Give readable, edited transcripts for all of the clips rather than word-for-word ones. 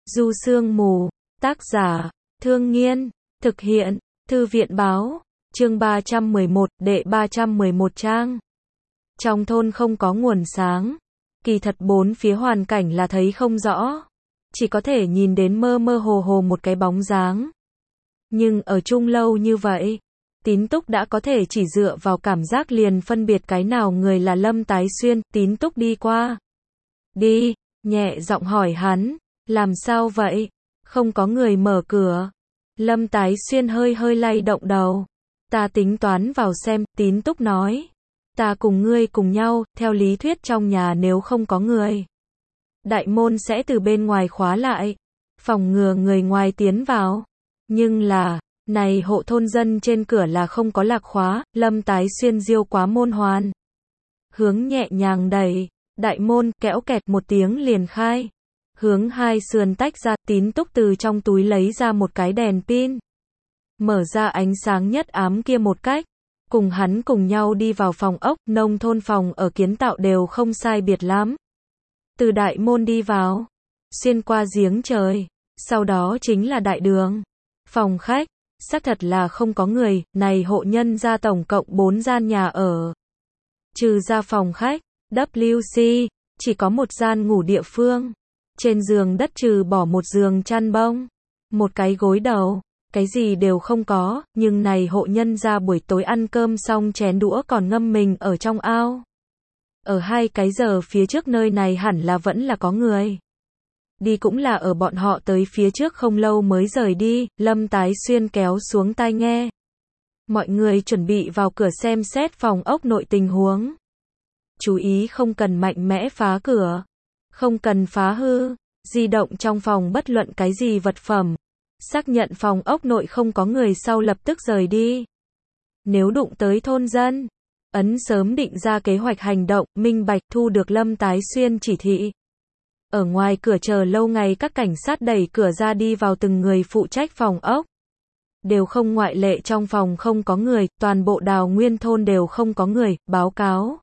Du Sương Mù, tác giả, Thương Nghiên, thực hiện, Thư viện Báo, chương 311, đệ 311 trang. Trong thôn không có nguồn sáng, kỳ thật bốn phía hoàn cảnh là thấy không rõ, chỉ có thể nhìn đến mơ mơ hồ hồ một cái bóng dáng. Nhưng ở chung lâu như vậy, Tín Túc đã có thể chỉ dựa vào cảm giác liền phân biệt cái nào người là Lâm Tái Xuyên. Tín Túc đi qua. Đi, nhẹ giọng hỏi hắn, làm sao vậy? Không có người mở cửa. Lâm Tái Xuyên hơi hơi lay động đầu. Ta tính toán vào xem, Tín Túc nói. Ta cùng ngươi cùng nhau, theo lý thuyết trong nhà nếu không có người, đại môn sẽ từ bên ngoài khóa lại, phòng ngừa người ngoài tiến vào. Nhưng là, này hộ thôn dân trên cửa là không có lạc khóa. Lâm Tái Xuyên diêu quá môn hoàn, hướng nhẹ nhàng đẩy, đại môn kẽo kẹt một tiếng liền khai. Hướng hai sườn tách ra, Tín Túc từ trong túi lấy ra một cái đèn pin, mở ra ánh sáng nhất ám kia một cách, cùng hắn cùng nhau đi vào phòng ốc. Nông thôn phòng ở kiến tạo đều không sai biệt lắm. Từ đại môn đi vào, xuyên qua giếng trời, sau đó chính là đại đường, phòng khách. Xác thật là không có người. Này hộ nhân gia tổng cộng 4 gian nhà ở, trừ ra phòng khách, WC, chỉ có một gian ngủ địa phương. Trên giường đất trừ bỏ một giường chăn bông, một cái gối đầu, cái gì đều không có. Nhưng này hộ nhân gia buổi tối ăn cơm xong chén đũa còn ngâm mình ở trong ao. Ở 2 cái giờ phía trước nơi này hẳn là vẫn là có người. Đi cũng là ở bọn họ tới phía trước không lâu mới rời đi. Lâm Tái Xuyên kéo xuống tai nghe. Mọi người chuẩn bị vào cửa xem xét phòng ốc nội tình huống. Chú ý không cần mạnh mẽ phá cửa, không cần phá hư, di động trong phòng bất luận cái gì vật phẩm. Xác nhận phòng ốc nội không có người sau lập tức rời đi. Nếu đụng tới thôn dân, ấn sớm định ra kế hoạch hành động, minh bạch thu được Lâm Tái Xuyên chỉ thị. Ở ngoài cửa chờ lâu ngày các cảnh sát đẩy cửa ra đi vào từng người phụ trách phòng ốc. Đều không ngoại lệ trong phòng không có người, toàn bộ Đào Nguyên thôn đều không có người. Báo cáo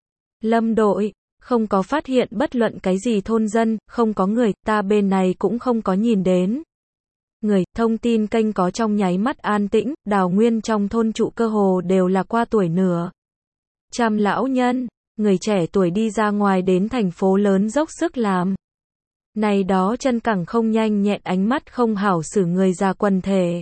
Lâm đội, không có phát hiện bất luận cái gì thôn dân, không có người, ta bên này cũng không có nhìn đến người. Thông tin kênh có trong nháy mắt an tĩnh. Đào Nguyên trong thôn trụ cơ hồ đều là qua tuổi nửa trăm lão nhân, người trẻ tuổi đi ra ngoài đến thành phố lớn dốc sức làm. Này đó chân cẳng không nhanh nhẹn, ánh mắt không hảo xử người già quần thể.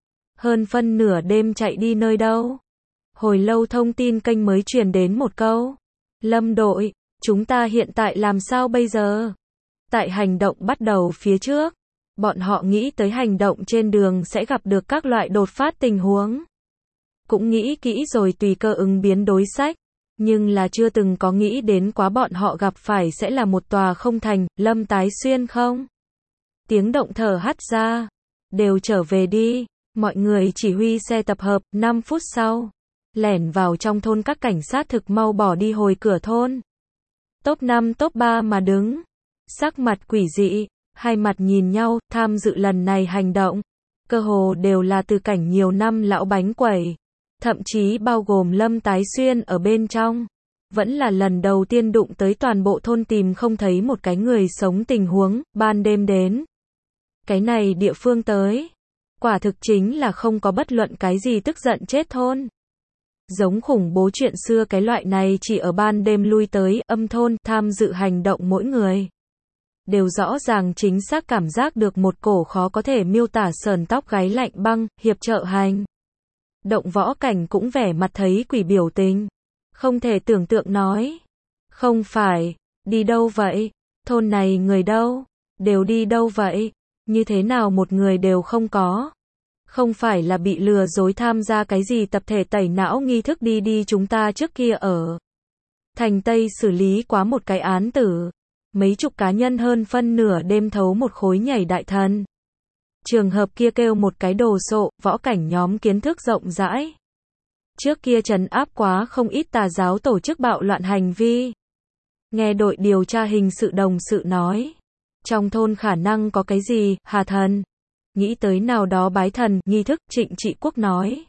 Hơn phân nửa đêm chạy đi nơi đâu? Hồi lâu thông tin kênh mới truyền đến một câu. Lâm đội, chúng ta hiện tại làm sao bây giờ? Tại hành động bắt đầu phía trước, bọn họ nghĩ tới hành động trên đường sẽ gặp được các loại đột phát tình huống. Cũng nghĩ kỹ rồi tùy cơ ứng biến đối sách. Nhưng là chưa từng có nghĩ đến quá bọn họ gặp phải sẽ là một tòa không thành. Lâm Tái Xuyên không tiếng động thở hắt ra. Đều trở về đi. Mọi người chỉ huy xe tập hợp. 5 phút sau, lẻn vào trong thôn. Các cảnh sát thực mau bỏ đi hồi cửa thôn. Top 5 top 3 mà đứng, sắc mặt quỷ dị, hai mặt nhìn nhau. Tham dự lần này hành động, cơ hồ đều là từ cảnh nhiều năm lão bánh quẩy. Thậm chí bao gồm Lâm Tái Xuyên ở bên trong. Vẫn là lần đầu tiên đụng tới toàn bộ thôn tìm không thấy một cái người sống tình huống. Ban đêm đến cái này địa phương tới, quả thực chính là không có bất luận cái gì tức giận chết thôn. Giống khủng bố chuyện xưa cái loại này chỉ ở ban đêm lui tới âm thôn. Tham dự hành động mỗi người đều rõ ràng chính xác cảm giác được một cổ khó có thể miêu tả sờn tóc gáy lạnh băng. Hiệp trợ hành động võ cảnh cũng vẻ mặt thấy quỷ biểu tình, không thể tưởng tượng nói. Không phải, đi đâu vậy? Thôn này người đâu? Đều đi đâu vậy? Như thế nào một người đều không có? Không phải là bị lừa dối tham gia cái gì tập thể tẩy não nghi thức đi chúng ta trước kia ở thành Tây xử lý quá một cái án tử. Mấy chục cá nhân hơn phân nửa đêm thấu một khối nhảy đại thần. Trường hợp kia kêu một cái đồ sộ. Võ cảnh nhóm kiến thức rộng rãi. Trước kia trấn áp quá không ít tà giáo tổ chức bạo loạn hành vi. Nghe đội điều tra hình sự đồng sự nói, trong thôn khả năng có cái gì, hà thần. Nghĩ tới nào đó bái thần, nghi thức. Trịnh Trị Quốc nói.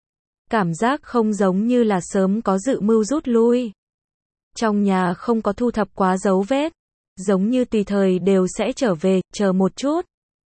Cảm giác không giống như là sớm có dự mưu rút lui. Trong nhà không có thu thập quá dấu vết. giống như tùy thời đều sẽ trở về, chờ một chút.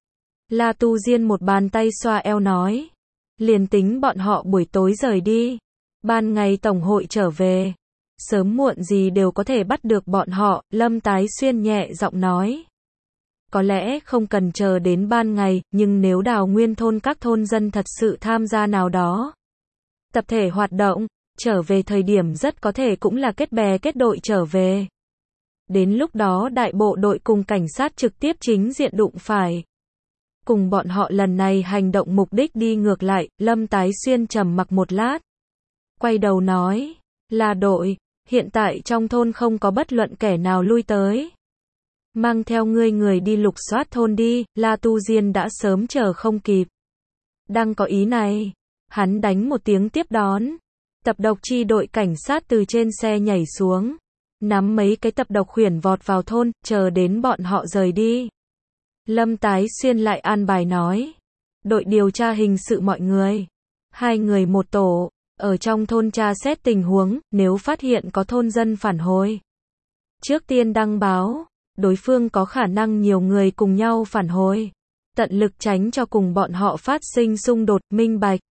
La Tu Diên một bàn tay xoa eo nói. Liền tính bọn họ buổi tối rời đi. Ban ngày tổng hội trở về. Sớm muộn gì đều có thể bắt được bọn họ, Lâm Tái Xuyên nhẹ giọng nói. Có lẽ không cần chờ đến ban ngày, nhưng nếu Đào Nguyên thôn các thôn dân thật sự tham gia nào đó. Tập thể hoạt động, trở về thời điểm rất có thể cũng là kết bè kết đội trở về. Đến lúc đó đại bộ đội cùng cảnh sát trực tiếp chính diện đụng phải. Cùng bọn họ lần này hành động mục đích đi ngược lại, Lâm Tái Xuyên trầm mặc một lát. Quay đầu nói, là đội, hiện tại trong thôn không có bất luận kẻ nào lui tới. Mang theo ngươi người đi lục soát thôn đi, La Tu Diên đã sớm chờ không kịp. Đang có ý này, hắn đánh một tiếng tiếp đón. Tập độc chi đội cảnh sát từ trên xe nhảy xuống. Nắm mấy cái tập độc khuyển vọt vào thôn, chờ đến bọn họ rời đi. Lâm Tái Xuyên lại an bài nói. Đội điều tra hình sự mọi người. 2 người một tổ, ở trong thôn tra xét tình huống, nếu phát hiện có thôn dân phản hồi. Trước tiên đăng báo, đối phương có khả năng nhiều người cùng nhau phản hồi. Tận lực tránh cho cùng bọn họ phát sinh xung đột, minh bạch.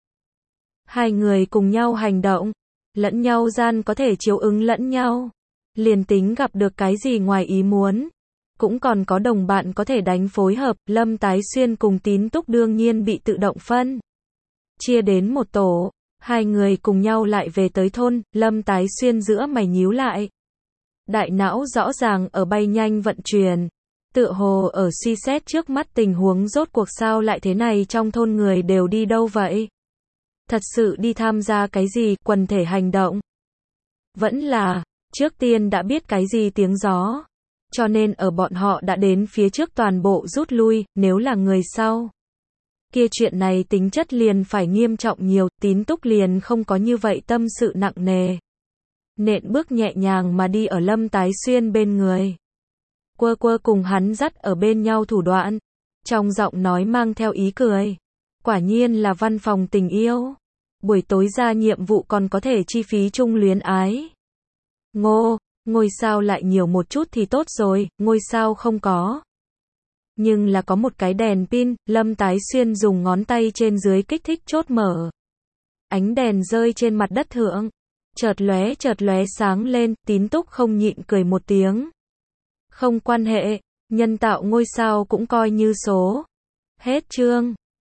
2 người cùng nhau hành động, lẫn nhau gian có thể chiếu ứng lẫn nhau. Liền tính gặp được cái gì ngoài ý muốn. Cũng còn có đồng bạn có thể đánh phối hợp, Lâm Tái Xuyên cùng Tín Túc đương nhiên bị tự động phân. Chia đến một tổ, 2 người cùng nhau lại về tới thôn, Lâm Tái Xuyên giữa mày nhíu lại. Đại não rõ ràng ở bay nhanh vận chuyển. Tựa hồ ở suy xét trước mắt tình huống rốt cuộc sao lại thế này, trong thôn người đều đi đâu vậy? Thật sự đi tham gia cái gì, quần thể hành động? Vẫn là, trước tiên đã biết cái gì tiếng gió. Cho nên ở bọn họ đã đến phía trước toàn bộ rút lui, nếu là người sau. Kia chuyện này tính chất liền phải nghiêm trọng nhiều, Tín Túc liền không có như vậy tâm sự nặng nề. Nện bước nhẹ nhàng mà đi ở Lâm Tái Xuyên bên người. Quơ quơ cùng hắn dắt ở bên nhau thủ đoạn. Trong giọng nói mang theo ý cười. Quả nhiên là văn phòng tình yêu. Buổi tối ra nhiệm vụ còn có thể chi phí chung luyến ái. Ngôi sao lại nhiều một chút thì tốt rồi, ngôi sao không có. Nhưng là có một cái đèn pin, Lâm Tái Xuyên dùng ngón tay trên dưới kích thích chốt mở. Ánh đèn rơi trên mặt đất thượng. Chợt lóe sáng lên, Tín Túc không nhịn cười một tiếng. Không quan hệ, nhân tạo ngôi sao cũng coi như số. Hết chương.